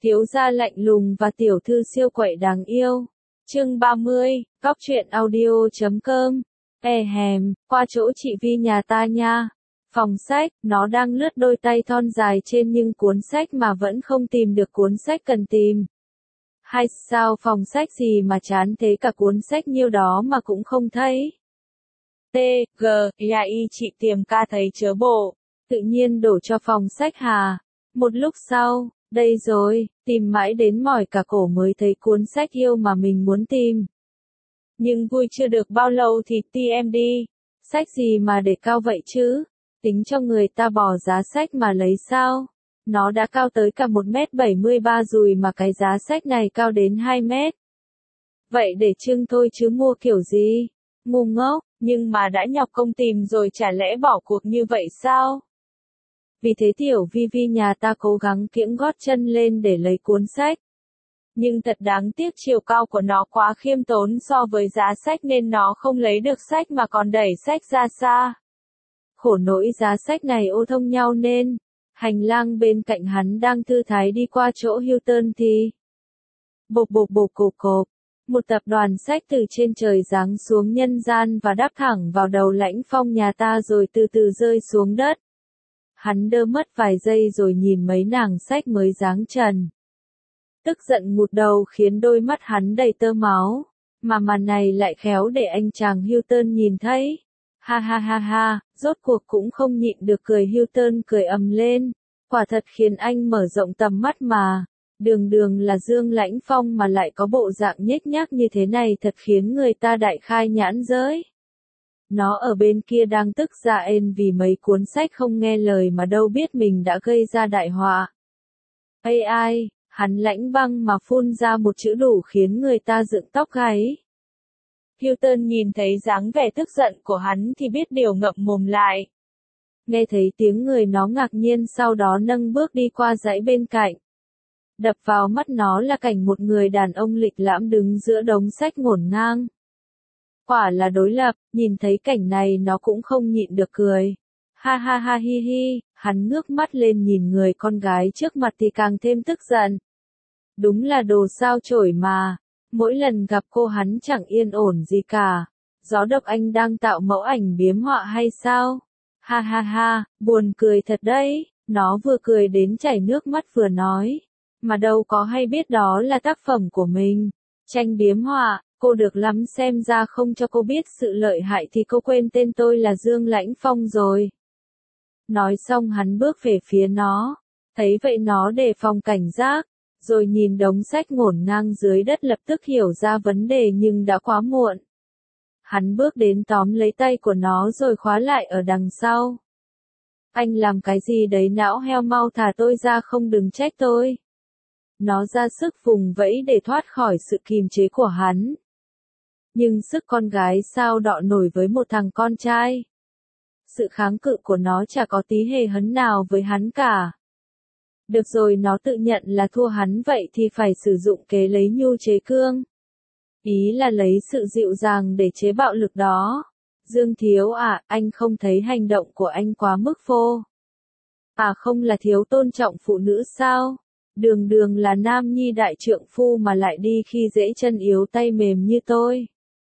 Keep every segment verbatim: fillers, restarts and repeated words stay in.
Thiếu gia lạnh lùng và tiểu thư siêu quậy đáng yêu. Chương ba mươi, Góc truyện audio chấm com. E hèm, qua chỗ chị Vi nhà ta nha. Phòng sách, nó đang lướt đôi tay thon dài trên nhưng cuốn sách mà vẫn không tìm được cuốn sách cần tìm. Hay sao phòng sách gì mà chán thế, cả cuốn sách nhiêu đó mà cũng không thấy. T, G, ya y chị tìm ca thấy chớ bộ. Tự nhiên đổ cho phòng sách hà. Một lúc sau, đây rồi, tìm mãi đến mỏi cả cổ mới thấy cuốn sách yêu mà mình muốn tìm. Nhưng vui chưa được bao lâu thì ti em đi. Sách gì mà để cao vậy chứ? Tính cho người ta bỏ giá sách mà lấy sao? Nó đã cao tới cả một mét bảy mươi ba rồi mà cái giá sách này cao đến hai mét. Vậy để trưng thôi chứ mua kiểu gì? Ngu ngốc, nhưng mà đã nhọc công tìm rồi chả lẽ bỏ cuộc như vậy sao? Vì thế tiểu Vi Vi nhà ta cố gắng kiễng gót chân lên để lấy cuốn sách. Nhưng thật đáng tiếc chiều cao của nó quá khiêm tốn so với giá sách nên nó không lấy được sách mà còn đẩy sách ra xa. Khổ nỗi giá sách này ô thông nhau nên, hành lang bên cạnh hắn đang thư thái đi qua chỗ Hilton thì bộp bộp bộp cộp cộp, một tập đoàn sách từ trên trời giáng xuống nhân gian và đáp thẳng vào đầu Lãnh Phong nhà ta rồi từ từ rơi xuống đất. Hắn đơ mất vài giây rồi nhìn mấy nàng sách mới giáng trần. Tức giận ngụt đầu khiến đôi mắt hắn đầy tơ máu, mà màn này lại khéo để anh chàng Hilton nhìn thấy. Ha ha ha ha, rốt cuộc cũng không nhịn được cười, Hilton cười ầm lên, quả thật khiến anh mở rộng tầm mắt mà. Đường đường là Dương Lãnh Phong mà lại có bộ dạng nhếch nhác như thế này, thật khiến người ta đại khai nhãn giới. Nó ở bên kia đang tức ra ên vì mấy cuốn sách không nghe lời mà đâu biết mình đã gây ra đại họa. Ây ai, hắn lãnh băng mà phun ra một chữ đủ khiến người ta dựng tóc gáy. Hilton nhìn thấy dáng vẻ tức giận của hắn thì biết điều ngậm mồm lại. Nghe thấy tiếng người nó ngạc nhiên, sau đó nâng bước đi qua dãy bên cạnh. Đập vào mắt nó là cảnh một người đàn ông lịch lãm đứng giữa đống sách ngổn ngang. Quả là đối lập, nhìn thấy cảnh này nó cũng không nhịn được cười. Ha ha ha hi hi, hắn ngước mắt lên nhìn người con gái trước mặt thì càng thêm tức giận. Đúng là đồ sao chổi mà, mỗi lần gặp cô hắn chẳng yên ổn gì cả. Gió độc anh đang tạo mẫu ảnh biếm họa hay sao? Ha ha ha, buồn cười thật đấy, nó vừa cười đến chảy nước mắt vừa nói. Mà đâu có hay biết đó là tác phẩm của mình. Tranh biếm họa, cô được lắm, xem ra không cho cô biết sự lợi hại thì cô quên tên tôi là Dương Lãnh Phong rồi. Nói xong hắn bước về phía nó, thấy vậy nó đề phòng cảnh giác, rồi nhìn đống sách ngổn ngang dưới đất lập tức hiểu ra vấn đề nhưng đã quá muộn. Hắn bước đến tóm lấy tay của nó rồi khóa lại ở đằng sau. Anh làm cái gì đấy não heo, mau thả tôi ra không đừng trách tôi. Nó ra sức vùng vẫy để thoát khỏi sự kìm chế của hắn. Nhưng sức con gái sao đọ nổi với một thằng con trai. Sự kháng cự của nó chả có tí hề hấn nào với hắn cả. Được rồi, nó tự nhận là thua hắn vậy thì phải sử dụng kế lấy nhu chế cương. Ý là lấy sự dịu dàng để chế bạo lực đó. Dương thiếu à, anh không thấy hành động của anh quá mức phô? À không, là thiếu tôn trọng phụ nữ sao? Đường đường là nam nhi đại trượng phu mà lại đi khi dễ chân yếu tay mềm như tôi.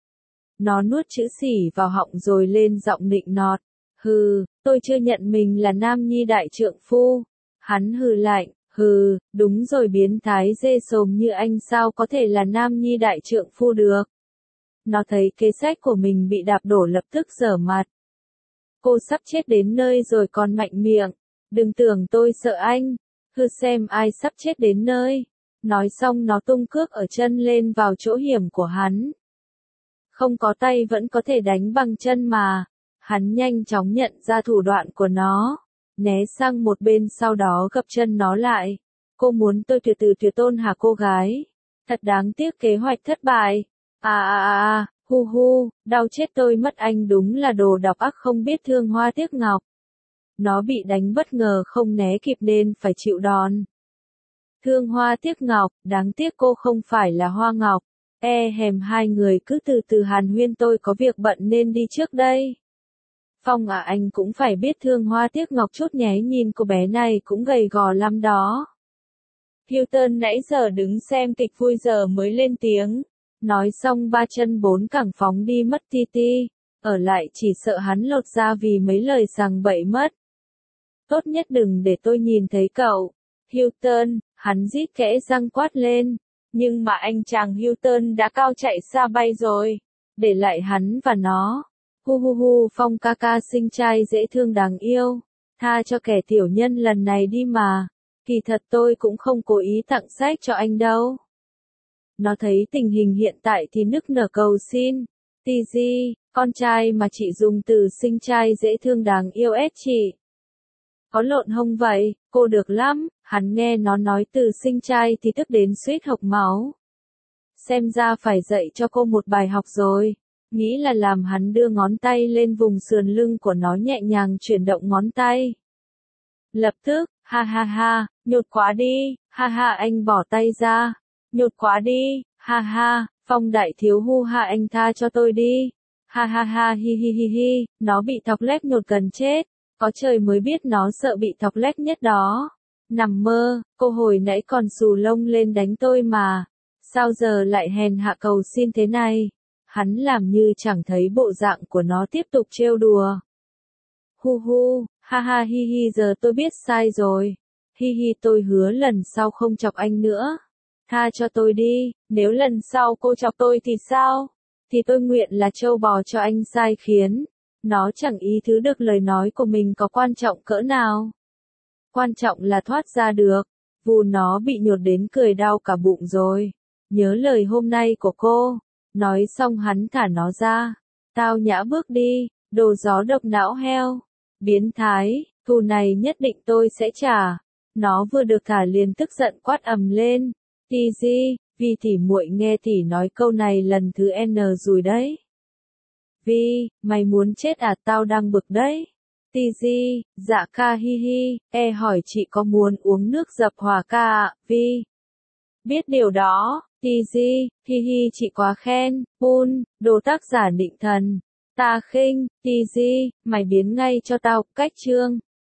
Nó nuốt chữ xỉ vào họng rồi lên giọng nịnh nọt. Hừ, tôi chưa nhận mình là nam nhi đại trượng phu. Hắn hừ lạnh, hừ, đúng rồi, biến thái dê sồm như anh sao có thể là nam nhi đại trượng phu được. Nó thấy kế sách của mình bị đạp đổ lập tức giở mặt. Cô sắp chết đến nơi rồi còn mạnh miệng. Đừng tưởng tôi sợ anh. Hừ, xem ai sắp chết đến nơi. Nói xong nó tung cước ở chân lên vào chỗ hiểm của hắn. Không có tay vẫn có thể đánh bằng chân mà. Hắn nhanh chóng nhận ra thủ đoạn của nó. Né sang một bên sau đó gập chân nó lại. Cô muốn tôi tuyệt từ tuyệt tôn hả cô gái? Thật đáng tiếc kế hoạch thất bại. À à à à, hu hu, đau chết tôi mất, anh đúng là đồ độc ác không biết thương hoa tiếc ngọc. Nó bị đánh bất ngờ không né kịp nên phải chịu đòn. Thương hoa tiếc ngọc, đáng tiếc cô không phải là Hoa Ngọc. E hèm, hai người cứ từ từ hàn huyên, tôi có việc bận nên đi trước đây. Phong à, anh cũng phải biết thương hoa tiếc ngọc chút nhé, nhìn cô bé này cũng gầy gò lắm đó. Hilton nãy giờ đứng xem kịch vui giờ mới lên tiếng. Nói xong ba chân bốn cẳng phóng đi mất ti ti. Ở lại chỉ sợ hắn lột ra vì mấy lời sằng bậy mất. Tốt nhất đừng để tôi nhìn thấy cậu. Hilton, hắn rít kẽ răng quát lên. Nhưng mà anh chàng Hilton đã cao chạy xa bay rồi. Để lại hắn và nó. Hu hu hu, Phong ca ca xinh trai dễ thương đáng yêu. Tha cho kẻ tiểu nhân lần này đi mà. Kỳ thật tôi cũng không cố ý tặng sách cho anh đâu. Nó thấy tình hình hiện tại thì nức nở cầu xin. Tì di, con trai mà chị dùng từ xinh trai dễ thương đáng yêu ép chị. Có lộn hông vậy, cô được lắm. Hắn nghe nó nói từ xinh trai thì tức đến suýt hộc máu. Xem ra phải dạy cho cô một bài học rồi. Nghĩ là làm hắn đưa ngón tay lên vùng sườn lưng của nó nhẹ nhàng chuyển động ngón tay. Lập tức, ha ha ha, nhột quá đi, ha ha anh bỏ tay ra. Nhột quá đi, ha ha, Phong đại thiếu hu ha anh tha cho tôi đi. Ha ha ha hi hi hi hi, nó bị thọc lép nhột gần chết. Có trời mới biết nó sợ bị thọc lép nhất đó. Nằm mơ, cô hồi nãy còn xù lông lên đánh tôi mà. Sao giờ lại hèn hạ cầu xin thế này? Hắn làm như chẳng thấy bộ dạng của nó tiếp tục trêu đùa. Hu hu, ha ha hi hi giờ tôi biết sai rồi. Hi hi tôi hứa lần sau không chọc anh nữa. Tha cho tôi đi, nếu lần sau cô chọc tôi thì sao? Thì tôi nguyện là trâu bò cho anh sai khiến. Nó chẳng ý thứ được lời nói của mình có quan trọng cỡ nào. Quan trọng là thoát ra được. Vù nó bị nhột đến cười đau cả bụng rồi. Nhớ lời hôm nay của cô. Nói xong hắn thả nó ra. Tao nhã bước đi, đồ gió độc não heo. Biến thái, thù này nhất định tôi sẽ trả. Nó vừa được thả liền tức giận quát ầm lên. Tì di, vì tỉ muội nghe tỉ nói câu này lần thứ N rồi đấy. Vi, mày muốn chết à, tao đang bực đấy. Tì di, dạ ca hi hi, e hỏi chị có muốn uống nước dập hòa ca ạ, Vi. Biết điều đó, tì di, hi hi chị quá khen, Bun, đồ tác giả định thần. Ta khinh, tì di, mày biến ngay cho tao, cách chương.